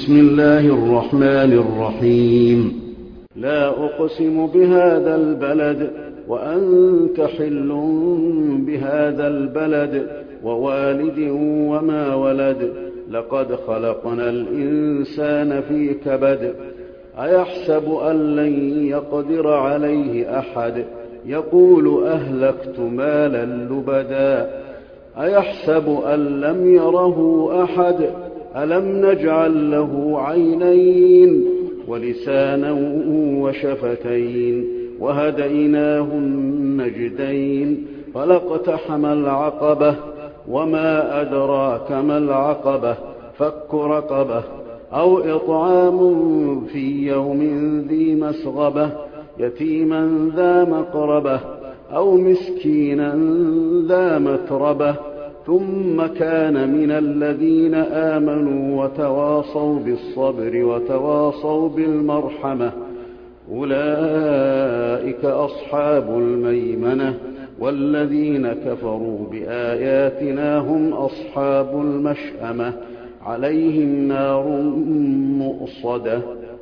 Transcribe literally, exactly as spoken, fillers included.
بسم الله الرحمن الرحيم. لا أقسم بهذا البلد وأنت حل بهذا البلد ووالد وما ولد لقد خلقنا الإنسان في كبد أيحسب أن لن يقدر عليه أحد يقول أهلكت مالا لبدا أيحسب أن لم يره أحد ألم نجعل له عينين ولسانا وشفتين وهديناه النجدين فلاقتحم العقبة وما أدراك ما العقبة فك رقبة أو إطعام في يوم ذي مسغبة يتيما ذا مقربة أو مسكينا ذا متربة ثم كان من الذين آمنوا وتواصوا بالصبر وتواصوا بالمرحمة أولئك أصحاب الميمنة والذين كفروا بآياتنا هم أصحاب المشأمة عليهم نار مؤصدة